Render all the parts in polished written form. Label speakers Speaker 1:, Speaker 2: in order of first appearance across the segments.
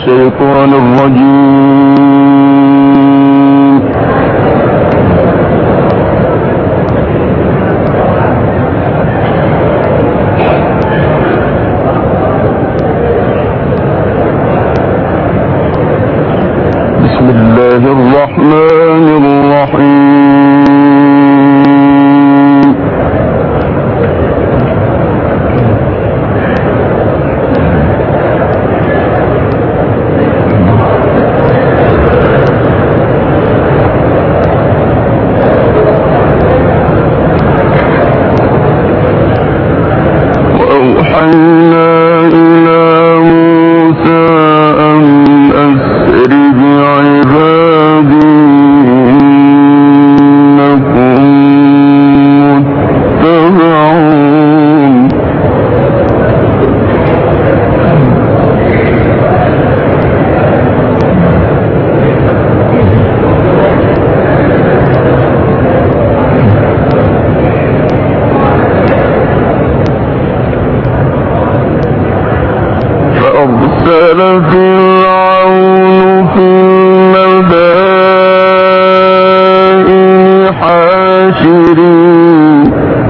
Speaker 1: الشيطان الرجيم. بسم الله الرحمن الرحيم. وأوحينا إلى موسى أن أسر بعبادي إنكم متبعون. فأرسل فرعون في المدائن حاشرين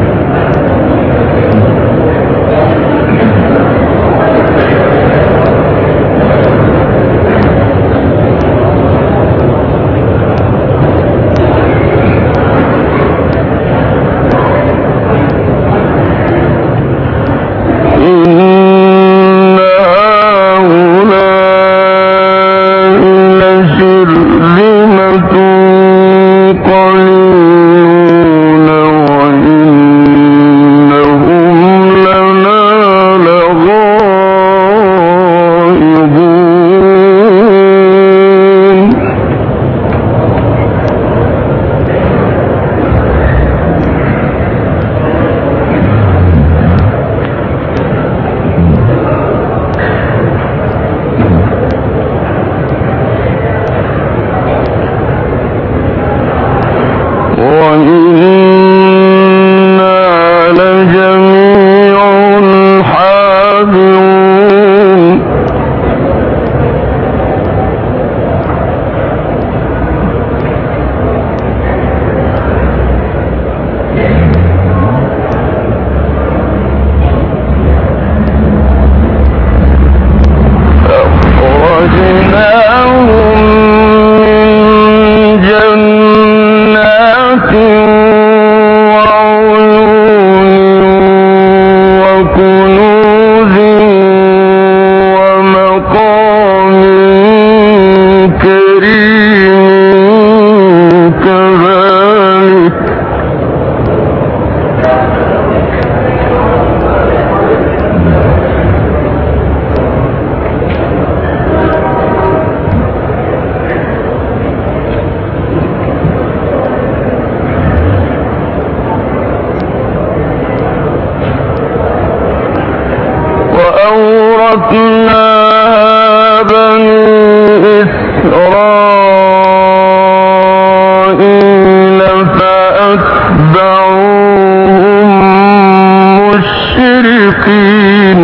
Speaker 1: وأورثناها بني إسرائيل فأتبعوهم مشرقين.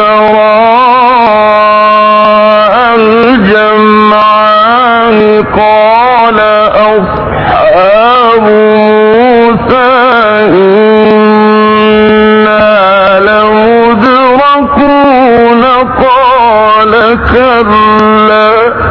Speaker 1: تراءى الجمعان قال أصحاب موسى إنا لمدركون قال كلا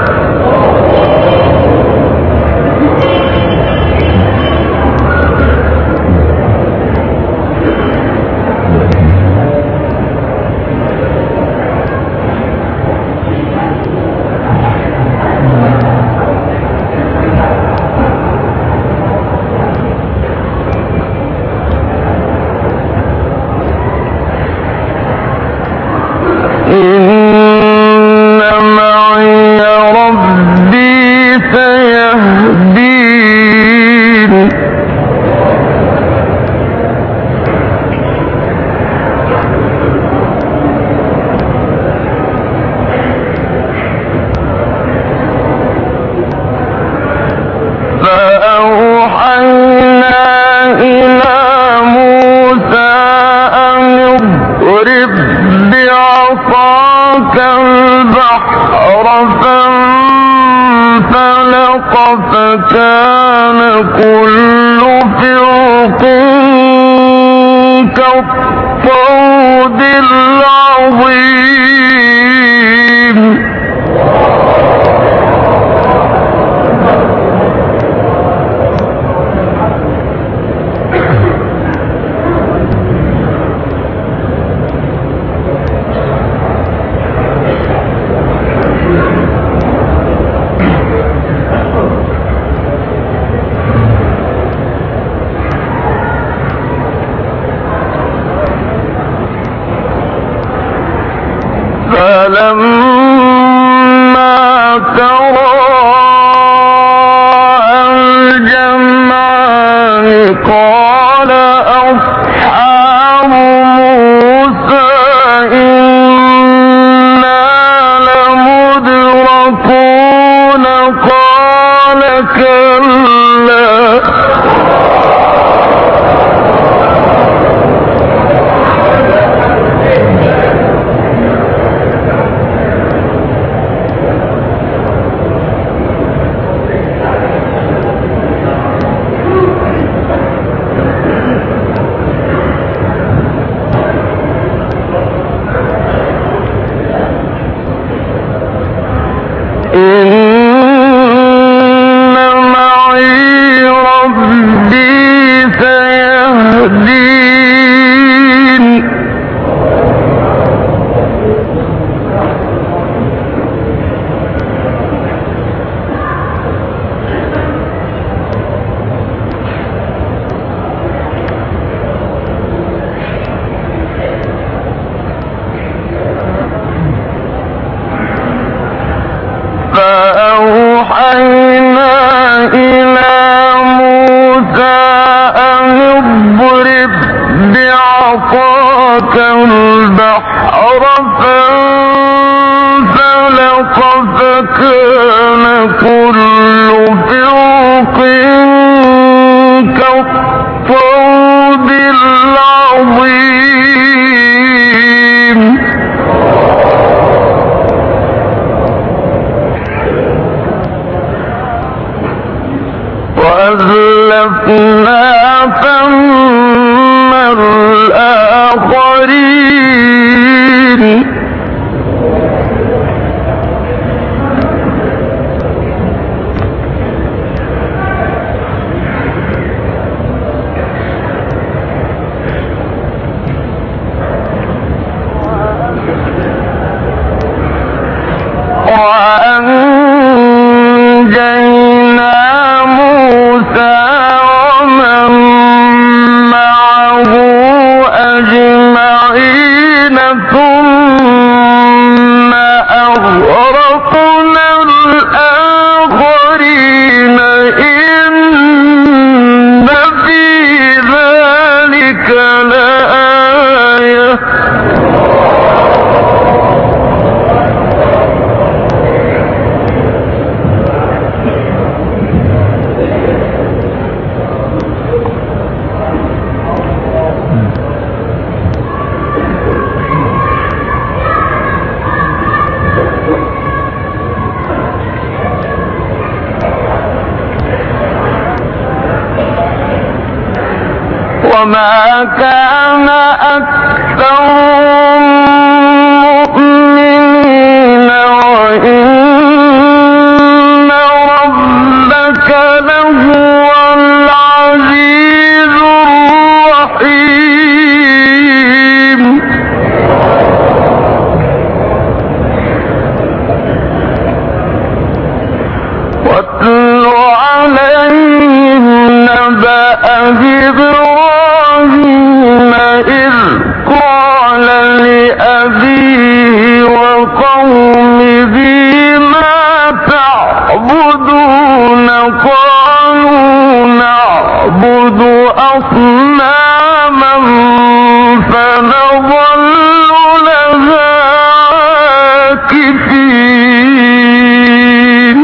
Speaker 1: إن معي ربي سيهدين فأوحينا إلى موسى أن اضرب بعصاك البحر فانفلق فكان كل فرق كالطود العظيم فلما تراءى الجمعان قال أصحاب موسى إنا لمدركون قال كلا إن معي ربي سيهدين فأوحينا إلى موسى أن اضرب بعصاك البحر فانفلق فكان كل فرق كالطود العظيم وأزلفنا ثم الآخرين وما كان أكثرهم مؤمنين وإن ربك لهو العزيز الرحيم واتل عليهم نبأ إبراهيم إذ قال لأبيه وقومه ما تعبدون قالوا نعبد أصناما فنظل لها عاكفين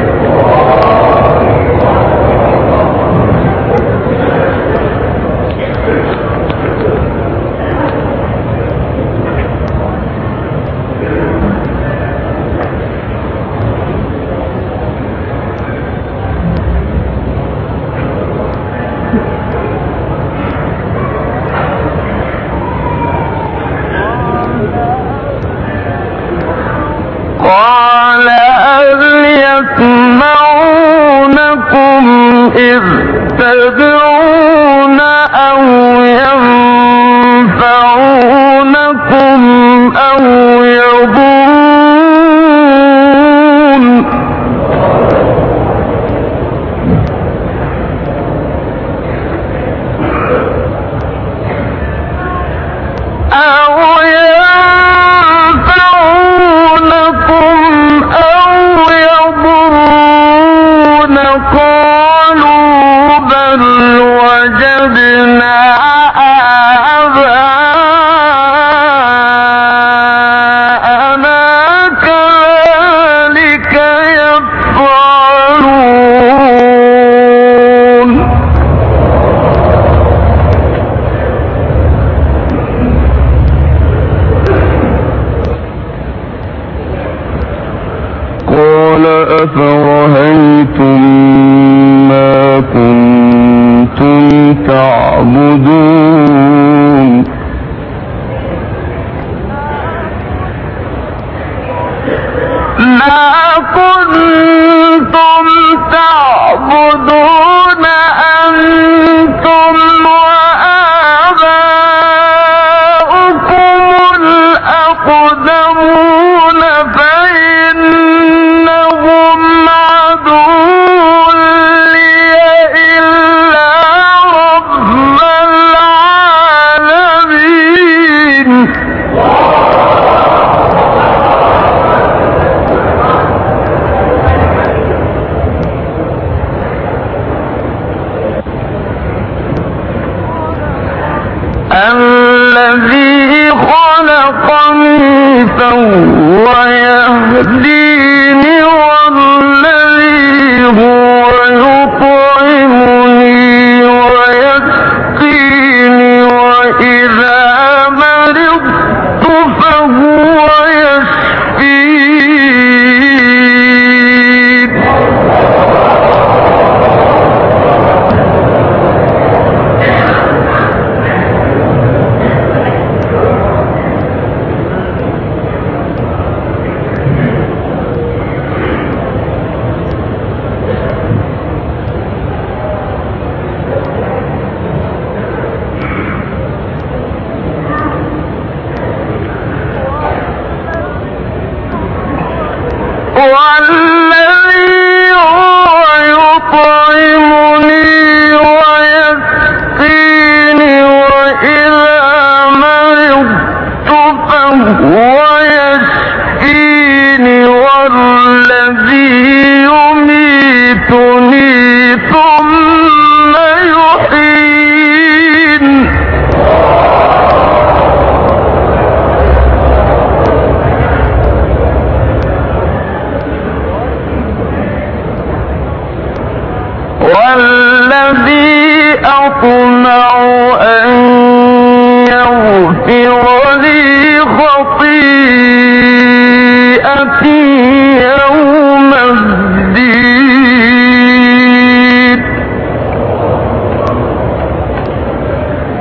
Speaker 1: قال هل يسمعونكم إذ تدعون أو ينفعونكم أو يضرون أو ينفعونكم أو يضرون قالوا بل وجدنا آباءنا كذلك يفعلون قال أفرهيتم ما كنتم تعبدون ما كنتم تعبدون أنتم وآباؤكم الأقدمون فإنهم عدو لي إلا رب العالمين الذي خلقني فهو يهديني والذي هو يطعمني ويسقيني وإذا مرضت فهو يشفين والذي هو يطعمني ويسقيني وإذا مرضت فهو يشفيني والذي يميتني ثم يحيين والذي أطمع أن يغفر لي خطيئتي يوم الدين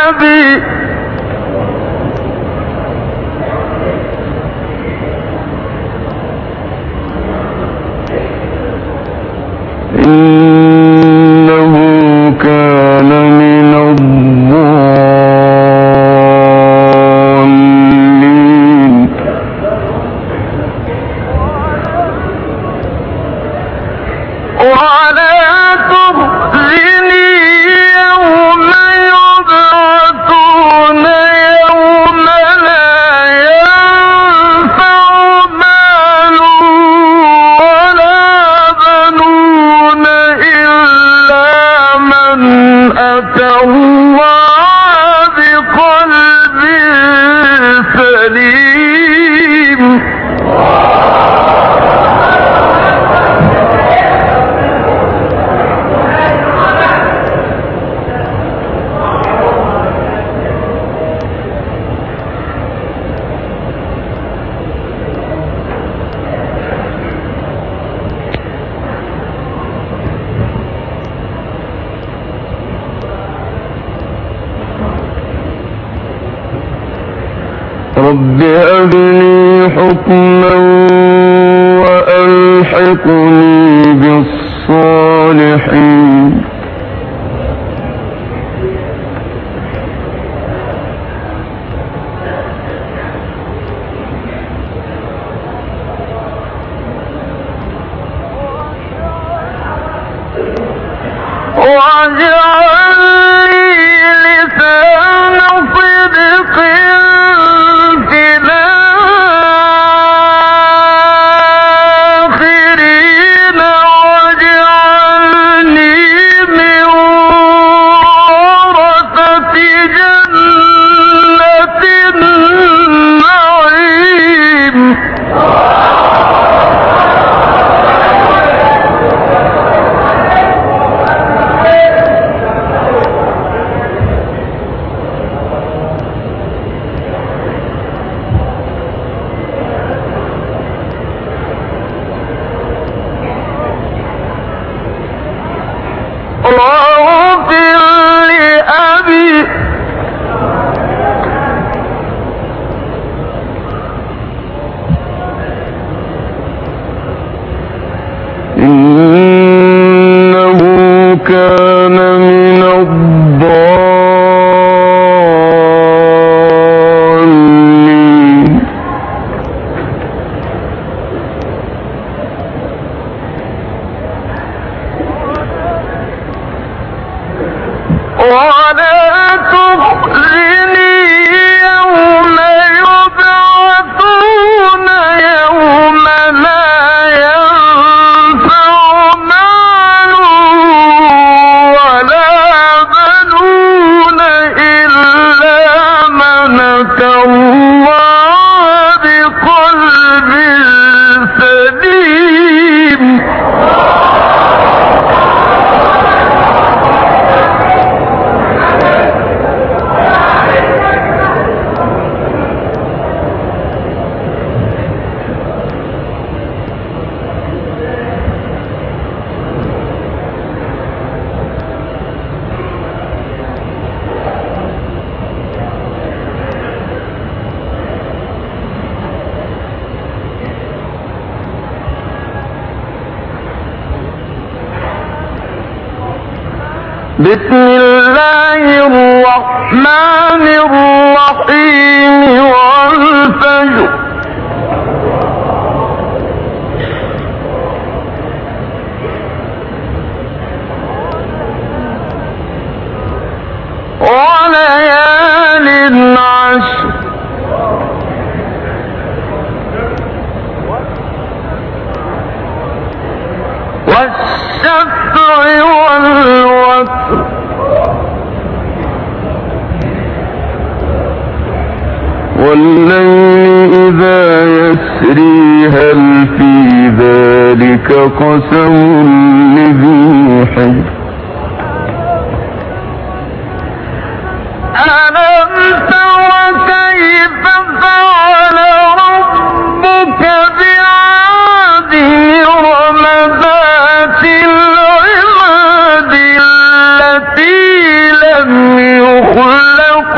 Speaker 1: أبي إنه كان من الضالين ولا تخزني يوم يبعثون يوم لا ينفع مال ولا بنون إلا من أتى الله بقلب سليم رب هب لي حكما وألحقني بالصالحين واجعل لي لسان صدق في الآخرين واجعلني من ورثة جنة النعيم واغفر لأبي إنه كان من الضالين ولا تخزني يوم يبعثون يوم لا ينفع مال ولا بنون إلا من أتى الله بقلب سليم بسم الله الرحمن الرحيم والفجر وليال عشر والشفع والوتر والليل إذا يسري هل في ذلك قسم لذي حجر ألم تر كيف فعل ربك بعاد إرم ذات العماد التي لم يخلق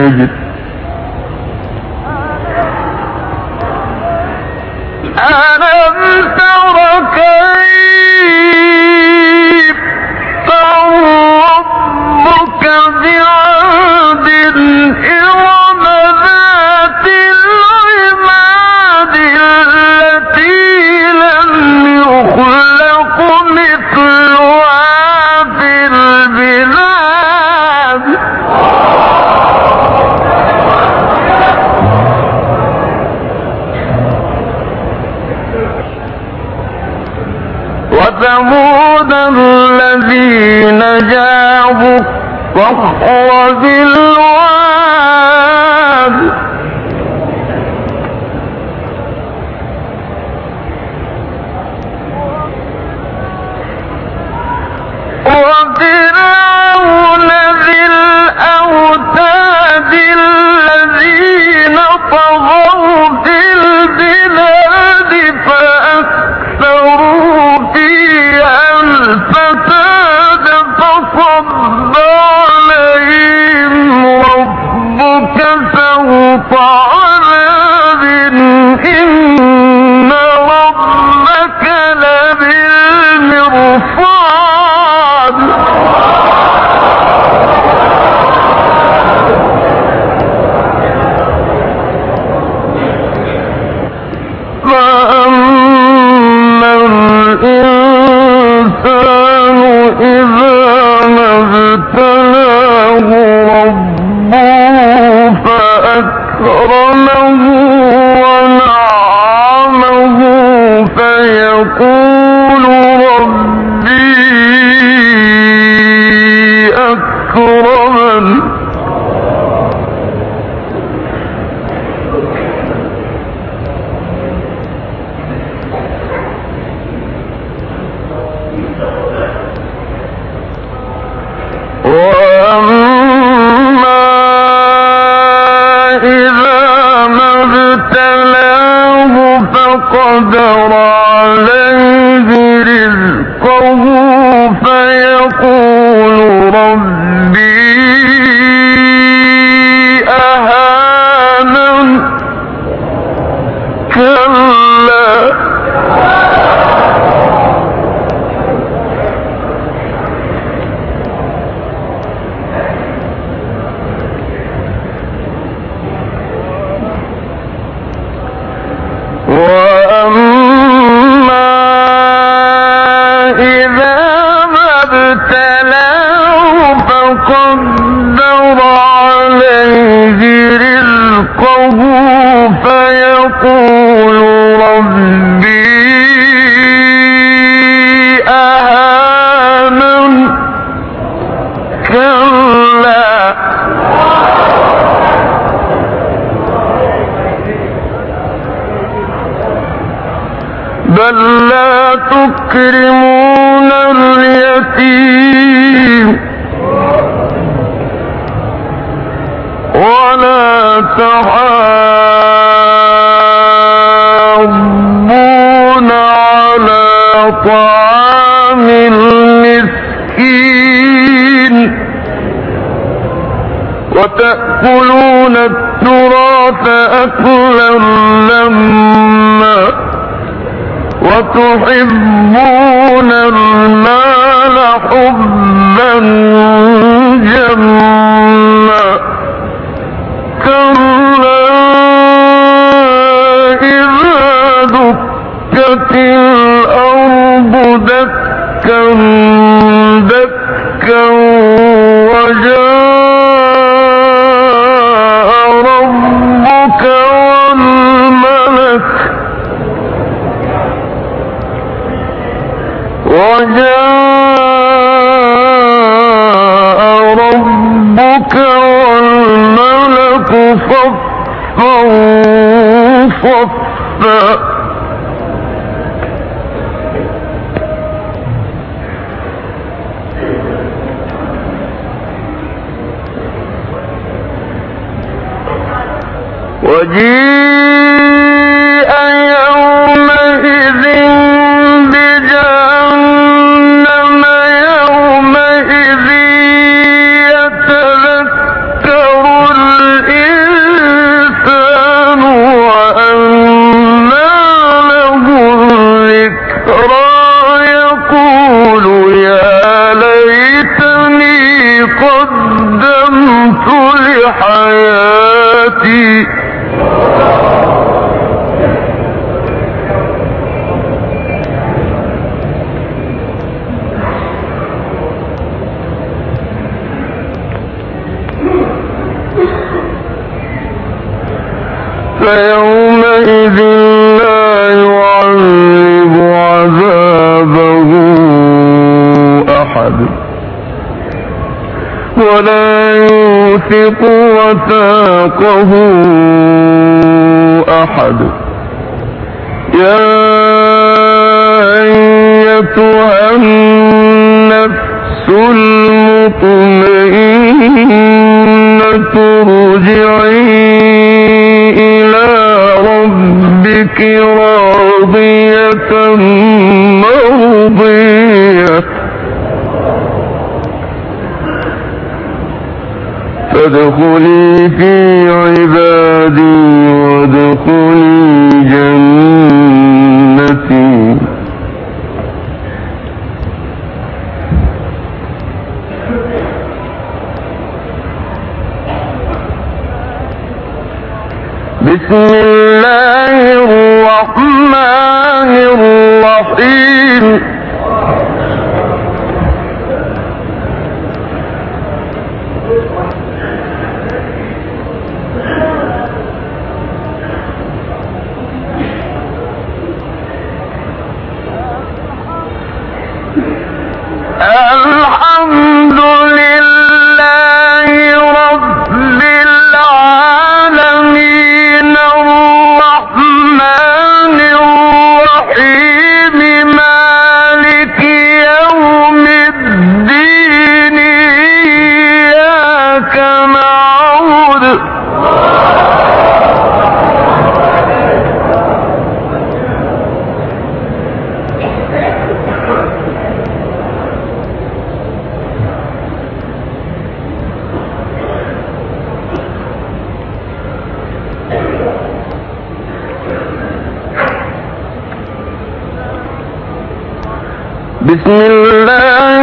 Speaker 1: يجد. ألم تر كيف ربك بعاد إرم ذات العماد التي لم يخلق مثلها في البلاد وثمود الذين جابوا الصخر بالواد وفرعون ذي الأوتاد الذين طغوا في البلاد فأكثروا فيها الفساد فصب عليهم ربك سوط عذاب إن ربك لبالمرصاد فأما الإنسان إذا ما ابتلاه ربه فأكرمه ونعمه فيقول ربي أكرمن وأما إذا ما ابتلاه فقدر عليه رزقه فيقول ربي أهانن كلا وأما إذا ما ابتلاه فقدر عليه رزقه فيقول ربي أهانن كلا بل لا تكرمون اليتيم ولا تحاضون على طعام المسكين وتأكلون التراث أكلا لما وتحبون المال حبا جما كلا إذا دكت الأرض دكا دكا وجاء ربك والملك صفا صفا وجيء يومئذ بجهنم يومئذ يتذكر حياتي فيومئذ لا يعذب عذابه أحد ولا يوثق وثاقه أحد يا أيتها النفس المطمئنة ارجعي إلى ربك راضية مرضية فادخلي في عبادي وادخلي جنتي بسم الله الرحمن الرحيم الحمد لله رب العالمين الرحمن الرحيم مالك يوم الدين إياك نعبد بسم الله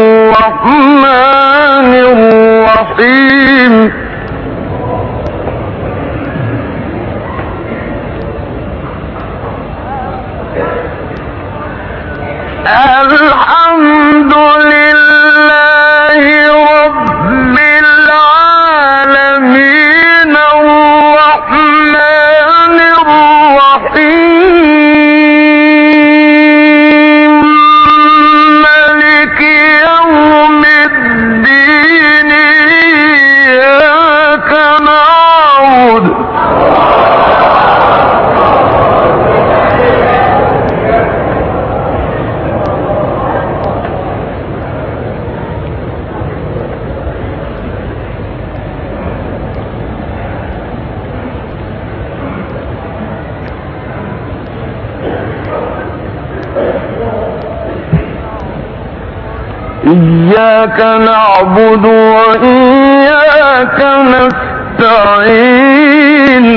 Speaker 1: الرحمن الرحيم الحمد لله رب العالمين الرحمن الرحيم مالك يوم الدين إياك نعبد إياك نعبد وإياك نستعين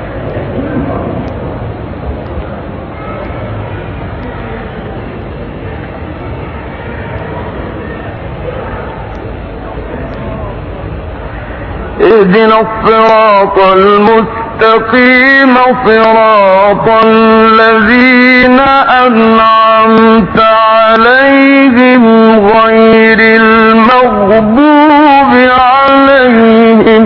Speaker 1: اهدنا الصراط المستقيم صراط الذين أنعمت عليهم غير المغضوب عليهم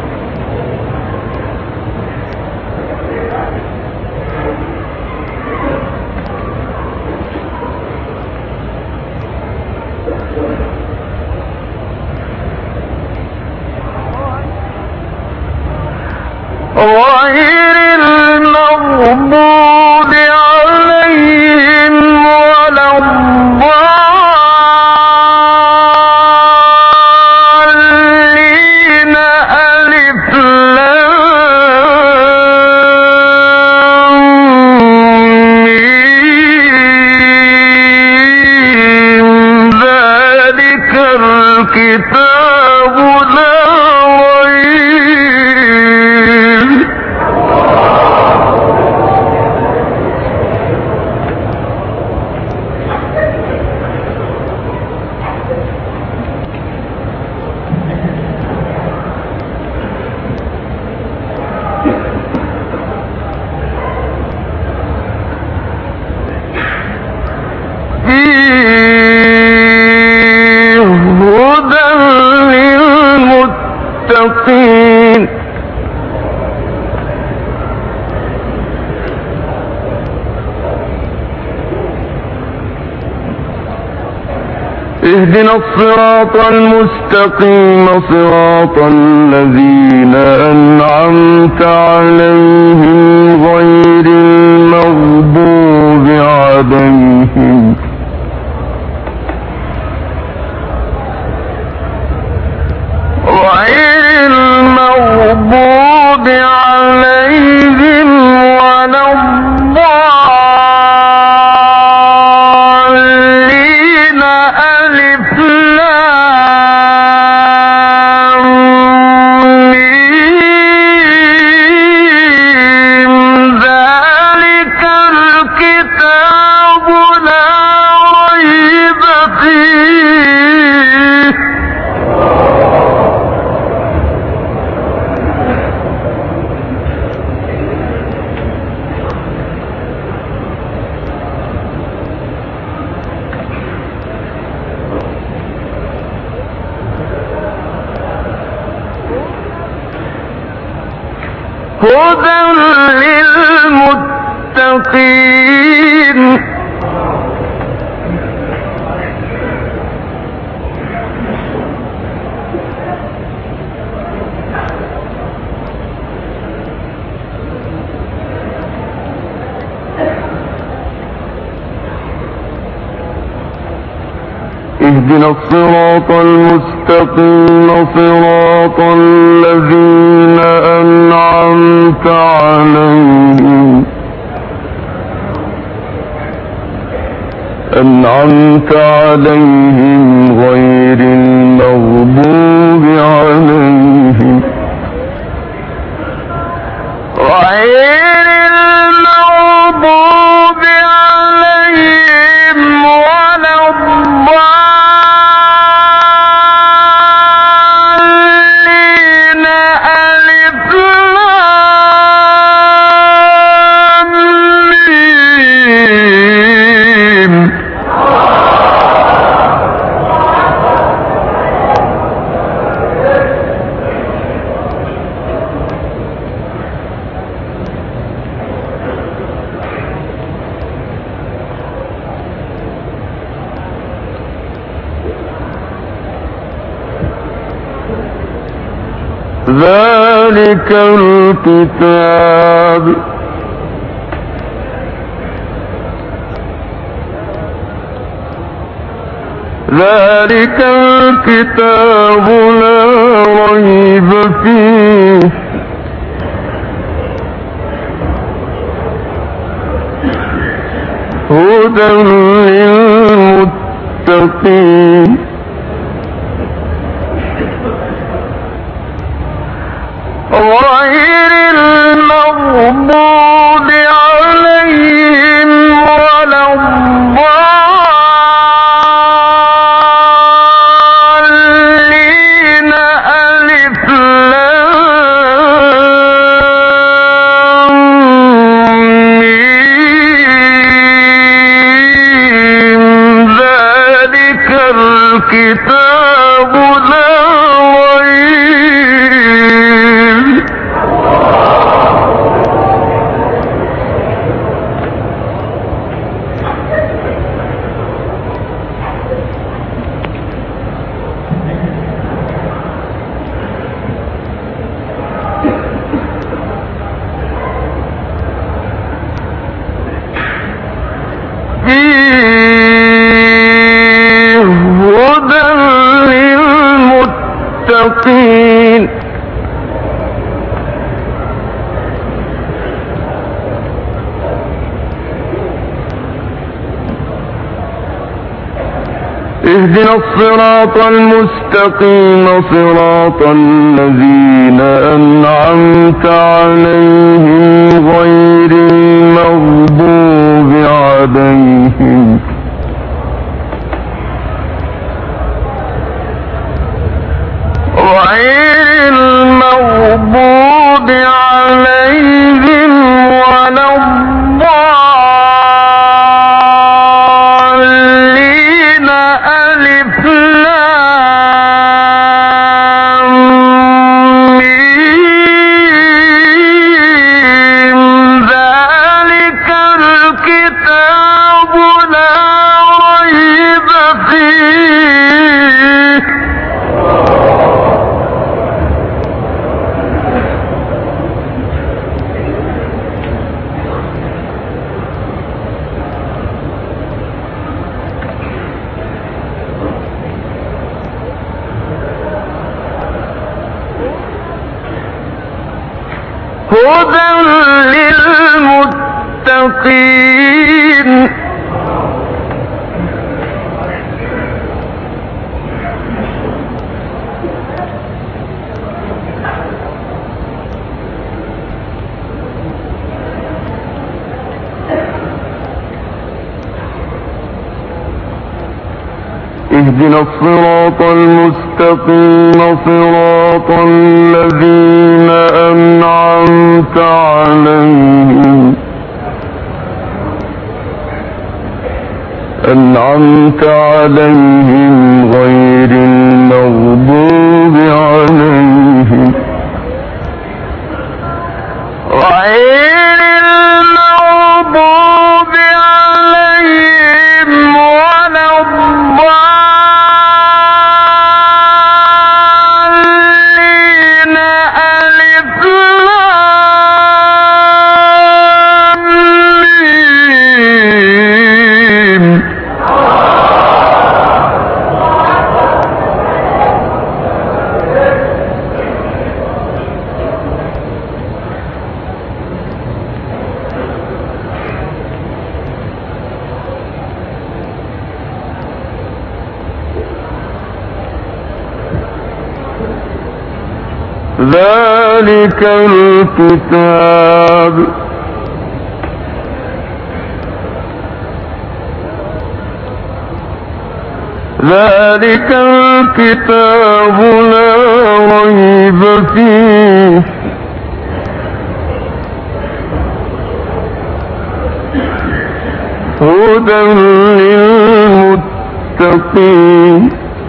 Speaker 1: غير المغضوب عليهم ولا الضالين ألف لام ميم ذلك الكتاب لا ريب المستقيم اهدنا الصراط المستقيم صراط الذين أنعمت عليهم غير المغضوب عليهم ولا الضالين ألف لام ميم ذلك الكتاب لا ريب فيه هدى للمتقين اهدنا الصراط المستقيم صراط الذين أنعمت عليهم غير المغضوب عليهم ولا الضالين ألف لام ميم ذلك الكتاب لا ريب فيه هدى للمتقين غير المغضوب عليهم ولا الضالين ألف لام ميم ذلك الكتاب لا ريب فيه هدى للمتقين اهدنا الصراط المستقيم صراط الذين أنعمت عليهم غير المغضوب عليهم ولا الضالين ألف لام اهدنا الصراط المستقيم صراط الذين أنعمت عليهم غير المغضوب عليهم ولا الضالين. ألف لام ميم. ذلك الكتاب لا ريب فيه هدى للمتقين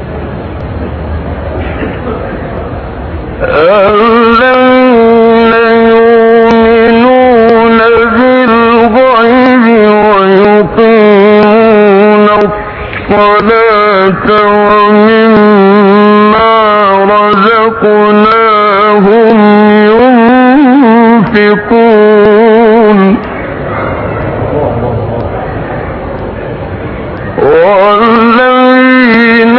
Speaker 1: الذين يؤمنون بالغيب ويقيمون الصلاة ومما رزقناهم ينفقون والذين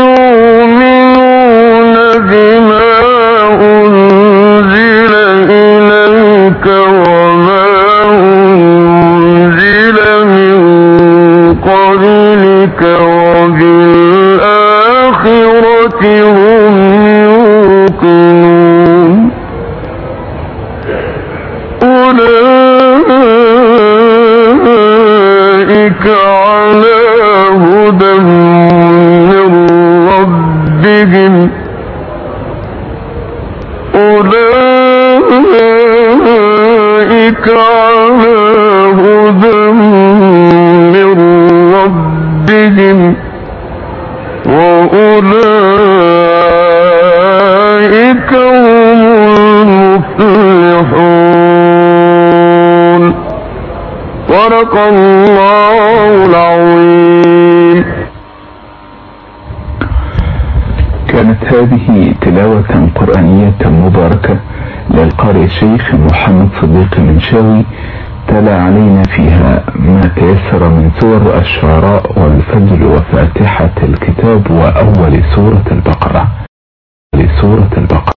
Speaker 1: يؤمنون بما أنزل إليك وما أنزل من قبلك وبالآخرة هم يوقنون أولئك على هدى من ربهم أولئك على هدى من ربهم وأولئك هم المفلحون. صدق الله العظيم.
Speaker 2: كانت هذه تلاوة قرآنية مباركة للقارئ الشيخ محمد صديق المنشاوي، تلا علينا فيها ما تيسر من سور الشعراء والفجر وفاتحة الكتاب وأول سورة البقرة.